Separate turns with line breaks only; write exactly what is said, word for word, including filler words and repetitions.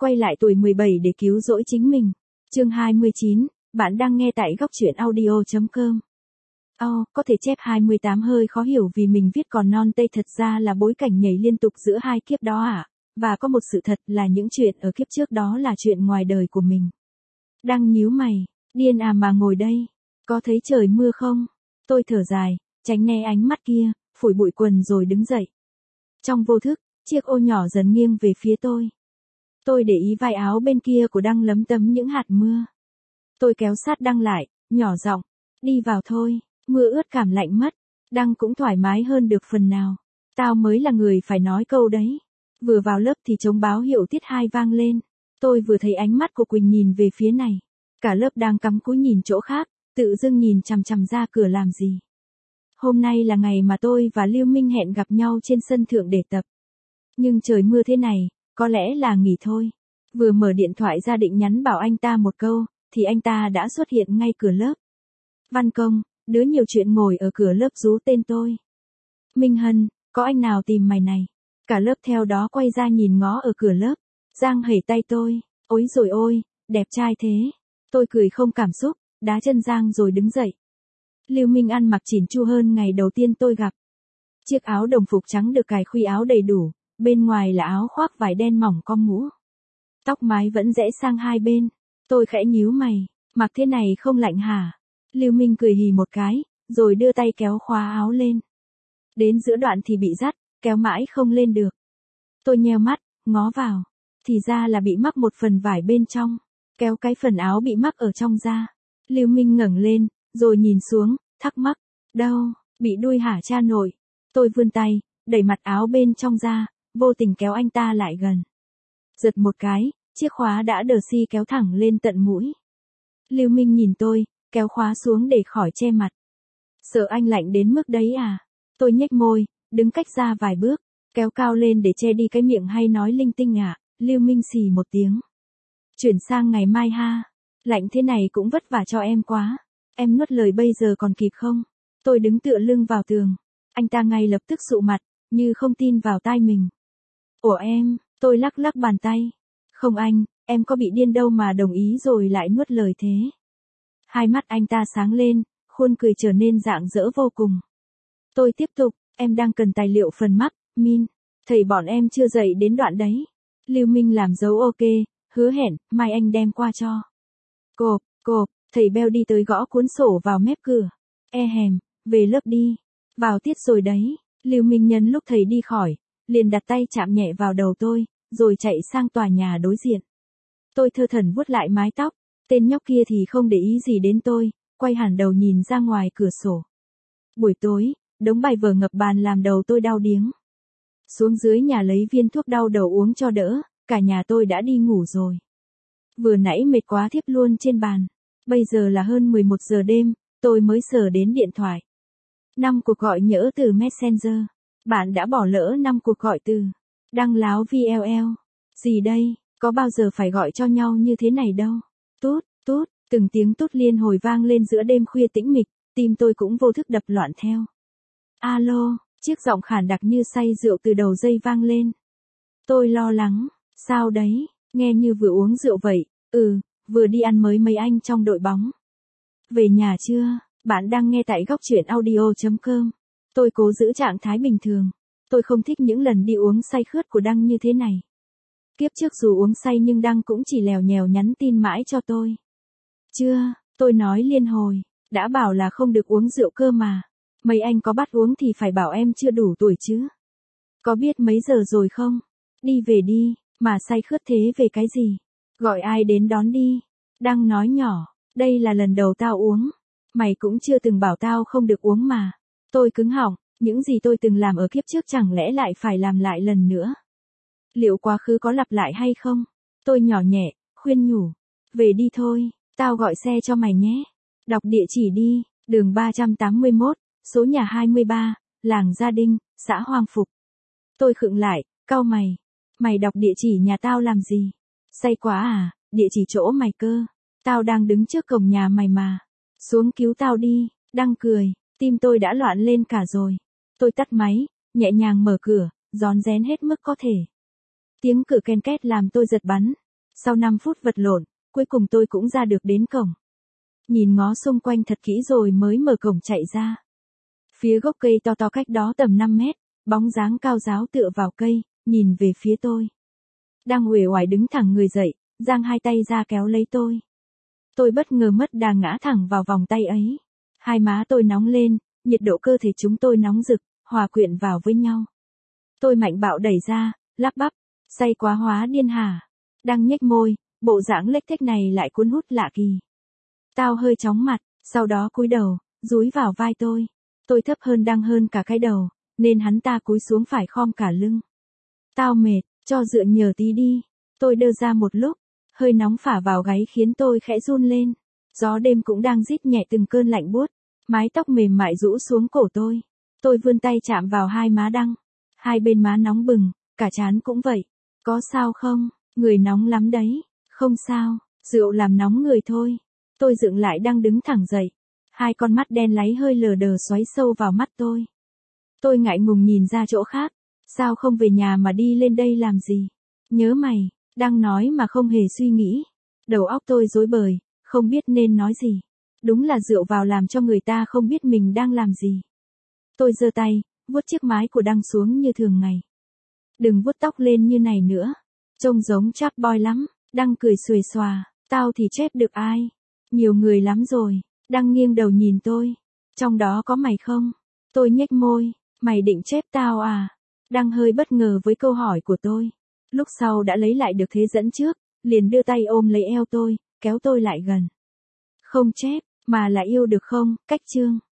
quay lại tuổi mười bảy để cứu rỗi chính mình. Chương hai mươi chín, bạn đang nghe tại góc truyện audio chấm com. Oh, có thể chép hai mươi tám hơi khó hiểu vì mình viết còn non tây, thật ra là bối cảnh nhảy liên tục giữa hai kiếp đó à. Và có một sự thật là những chuyện ở kiếp trước đó là chuyện ngoài đời của mình. Đang nhíu mày, điên à mà ngồi đây, có thấy trời mưa không? Tôi thở dài, tránh né ánh mắt kia, phủi bụi quần rồi đứng dậy. Trong vô thức, chiếc ô nhỏ dần nghiêng về phía tôi. Tôi để ý vai áo bên kia của Đăng lấm tấm những hạt mưa. Tôi kéo sát Đăng lại, nhỏ giọng, đi vào thôi, mưa ướt cảm lạnh mất. Đăng cũng thoải mái hơn được phần nào. Tao mới là người phải nói câu đấy. Vừa vào lớp thì trống báo hiệu tiết hai vang lên. Tôi vừa thấy ánh mắt của Quỳnh nhìn về phía này. Cả lớp đang cắm cúi nhìn chỗ khác, tự dưng nhìn chằm chằm ra cửa làm gì. Hôm nay là ngày mà tôi và Lưu Minh hẹn gặp nhau trên sân thượng để tập. Nhưng trời mưa thế này, có lẽ là nghỉ thôi. Vừa mở điện thoại ra định nhắn bảo anh ta một câu, thì anh ta đã xuất hiện ngay cửa lớp. Văn Công, đứa nhiều chuyện ngồi ở cửa lớp rú tên tôi. Minh Hân, có anh nào tìm mày này? Cả lớp theo đó quay ra nhìn ngó ở cửa lớp. Giang hẩy tay tôi, ối rồi ôi, đẹp trai thế. Tôi cười không cảm xúc, đá chân Giang rồi đứng dậy. Lưu Minh ăn mặc chỉn chu hơn ngày đầu tiên tôi gặp. Chiếc áo đồng phục trắng được cài khuy áo đầy đủ, bên ngoài là áo khoác vải đen mỏng com mũ. Tóc mái vẫn rẽ sang hai bên. Tôi khẽ nhíu mày, mặc thế này không lạnh hả? Lưu Minh cười hì một cái, rồi đưa tay kéo khóa áo lên. Đến giữa đoạn thì bị dắt, kéo mãi không lên được. Tôi nheo mắt, ngó vào. Thì ra là bị mắc một phần vải bên trong. Kéo cái phần áo bị mắc ở trong ra. Lưu Minh ngẩng lên, rồi nhìn xuống, thắc mắc. Đâu, bị đuôi hả cha nội? Tôi vươn tay, đẩy mặt áo bên trong ra, vô tình kéo anh ta lại gần. Giật một cái, chiếc khóa đã đờ si kéo thẳng lên tận mũi. Lưu Minh nhìn tôi, kéo khóa xuống để khỏi che mặt. Sợ anh lạnh đến mức đấy à? Tôi nhếch môi, đứng cách ra vài bước, kéo cao lên để che đi cái miệng hay nói linh tinh ạ. À. Lưu Minh xì một tiếng. Chuyển sang ngày mai ha. Lạnh thế này cũng vất vả cho em quá. Em nuốt lời bây giờ còn kịp không? Tôi đứng tựa lưng vào tường. Anh ta ngay lập tức sụ mặt, như không tin vào tai mình. Ủa em, tôi lắc lắc bàn tay. Không anh, em có bị điên đâu mà đồng ý rồi lại nuốt lời thế. Hai mắt anh ta sáng lên, khuôn cười trở nên rạng rỡ vô cùng. Tôi tiếp tục, em đang cần tài liệu phần mắc, min. Thầy bọn em chưa dạy đến đoạn đấy. Lưu Minh làm dấu ok, hứa hẹn, mai anh đem qua cho. Cộp, cộp, thầy Beo đi tới gõ cuốn sổ vào mép cửa. E hèm, về lớp đi. Vào tiết rồi đấy. Lưu Minh nhân lúc thầy đi khỏi, liền đặt tay chạm nhẹ vào đầu tôi, rồi chạy sang tòa nhà đối diện. Tôi thơ thẩn vuốt lại mái tóc, tên nhóc kia thì không để ý gì đến tôi, quay hẳn đầu nhìn ra ngoài cửa sổ. Buổi tối, đống bài vở ngập bàn làm đầu tôi đau điếng. Xuống dưới nhà lấy viên thuốc đau đầu uống cho đỡ, cả nhà tôi đã đi ngủ rồi. Vừa nãy mệt quá thiếp luôn trên bàn. Bây giờ là hơn mười một giờ đêm, tôi mới sờ đến điện thoại. Năm cuộc gọi nhỡ từ Messenger. Bạn đã bỏ lỡ năm cuộc gọi từ Đăng láo vê lờ lờ. Gì đây, có bao giờ phải gọi cho nhau như thế này đâu. Tút, tút, từng tiếng tút liên hồi vang lên giữa đêm khuya tĩnh mịch, tim tôi cũng vô thức đập loạn theo. Alo, chiếc giọng khản đặc như say rượu từ đầu dây vang lên. Tôi lo lắng, sao đấy, nghe như vừa uống rượu vậy, ừ, vừa đi ăn mới mấy anh trong đội bóng. Về nhà chưa, bạn đang nghe tại góc truyện audio chấm com. Tôi cố giữ trạng thái bình thường. Tôi không thích những lần đi uống say khướt của Đăng như thế này. Kiếp trước dù uống say nhưng Đăng cũng chỉ lèo nhèo nhắn tin mãi cho tôi. Chưa, tôi nói liên hồi, đã bảo là không được uống rượu cơ mà. Mấy anh có bắt uống thì phải bảo em chưa đủ tuổi chứ. Có biết mấy giờ rồi không? Đi về đi, mà say khướt thế về cái gì? Gọi ai đến đón đi. Đăng nói nhỏ, đây là lần đầu tao uống. Mày cũng chưa từng bảo tao không được uống mà. Tôi cứng họng, những gì tôi từng làm ở kiếp trước chẳng lẽ lại phải làm lại lần nữa? Liệu quá khứ có lặp lại hay không? Tôi nhỏ nhẹ, khuyên nhủ. Về đi thôi, tao gọi xe cho mày nhé. Đọc địa chỉ đi, đường ba trăm tám mươi mốt, số nhà hai mươi ba, làng Gia Đinh, xã Hoang Phục. Tôi khựng lại, cau mày. Mày đọc địa chỉ nhà tao làm gì? Say quá à, địa chỉ chỗ mày cơ. Tao đang đứng trước cổng nhà mày mà. Xuống cứu tao đi. Đăng cười, tim tôi đã loạn lên cả rồi. Tôi tắt máy, nhẹ nhàng mở cửa, rón rén hết mức có thể. Tiếng cửa ken két làm tôi giật bắn. Sau năm phút vật lộn, cuối cùng tôi cũng ra được đến cổng. Nhìn ngó xung quanh thật kỹ rồi mới mở cổng chạy ra. Phía gốc cây to to cách đó tầm năm mét, bóng dáng cao ráo tựa vào cây, nhìn về phía tôi. Đang uể oải đứng thẳng người dậy, giang hai tay ra kéo lấy tôi. Tôi bất ngờ mất đà ngã thẳng vào vòng tay ấy. Hai má tôi nóng lên, nhiệt độ cơ thể chúng tôi nóng rực, hòa quyện vào với nhau. Tôi mạnh bạo đẩy ra, lắp bắp, say quá hóa điên hả? Đang nhếch môi, bộ dạng lếch thếch này lại cuốn hút lạ kỳ. Tao hơi chóng mặt, sau đó cúi đầu, dúi vào vai tôi. Tôi thấp hơn Đăng hơn cả cái đầu, nên hắn ta cúi xuống phải khom cả lưng. Tao mệt, cho dựa nhờ tí đi. Tôi đơ ra một lúc, hơi nóng phả vào gáy khiến tôi khẽ run lên. Gió đêm cũng đang rít nhẹ từng cơn lạnh buốt, mái tóc mềm mại rũ xuống cổ tôi. Tôi vươn tay chạm vào hai má Đăng. Hai bên má nóng bừng, cả trán cũng vậy. Có sao không? Người nóng lắm đấy. Không sao, rượu làm nóng người thôi. Tôi dựng lại Đăng đứng thẳng dậy. Hai con mắt đen láy hơi lờ đờ xoáy sâu vào mắt tôi. Tôi ngại ngùng nhìn ra chỗ khác. Sao không về nhà mà đi lên đây làm gì? Nhớ mày, Đăng nói mà không hề suy nghĩ. Đầu óc tôi rối bời, không biết nên nói gì. Đúng là rượu vào làm cho người ta không biết mình đang làm gì. Tôi giơ tay, vuốt chiếc mái của Đăng xuống như thường ngày. Đừng vuốt tóc lên như này nữa. Trông giống chap boy lắm. Đăng cười xuề xòa. Tao thì chép được ai? Nhiều người lắm rồi. Đăng nghiêng đầu nhìn tôi. Trong đó có mày không? Tôi nhếch môi. Mày định chép tao à? Đăng hơi bất ngờ với câu hỏi của tôi. Lúc sau đã lấy lại được thế dẫn trước, liền đưa tay ôm lấy eo tôi, kéo tôi lại gần. Không chép, mà là yêu được không, Cách Chương?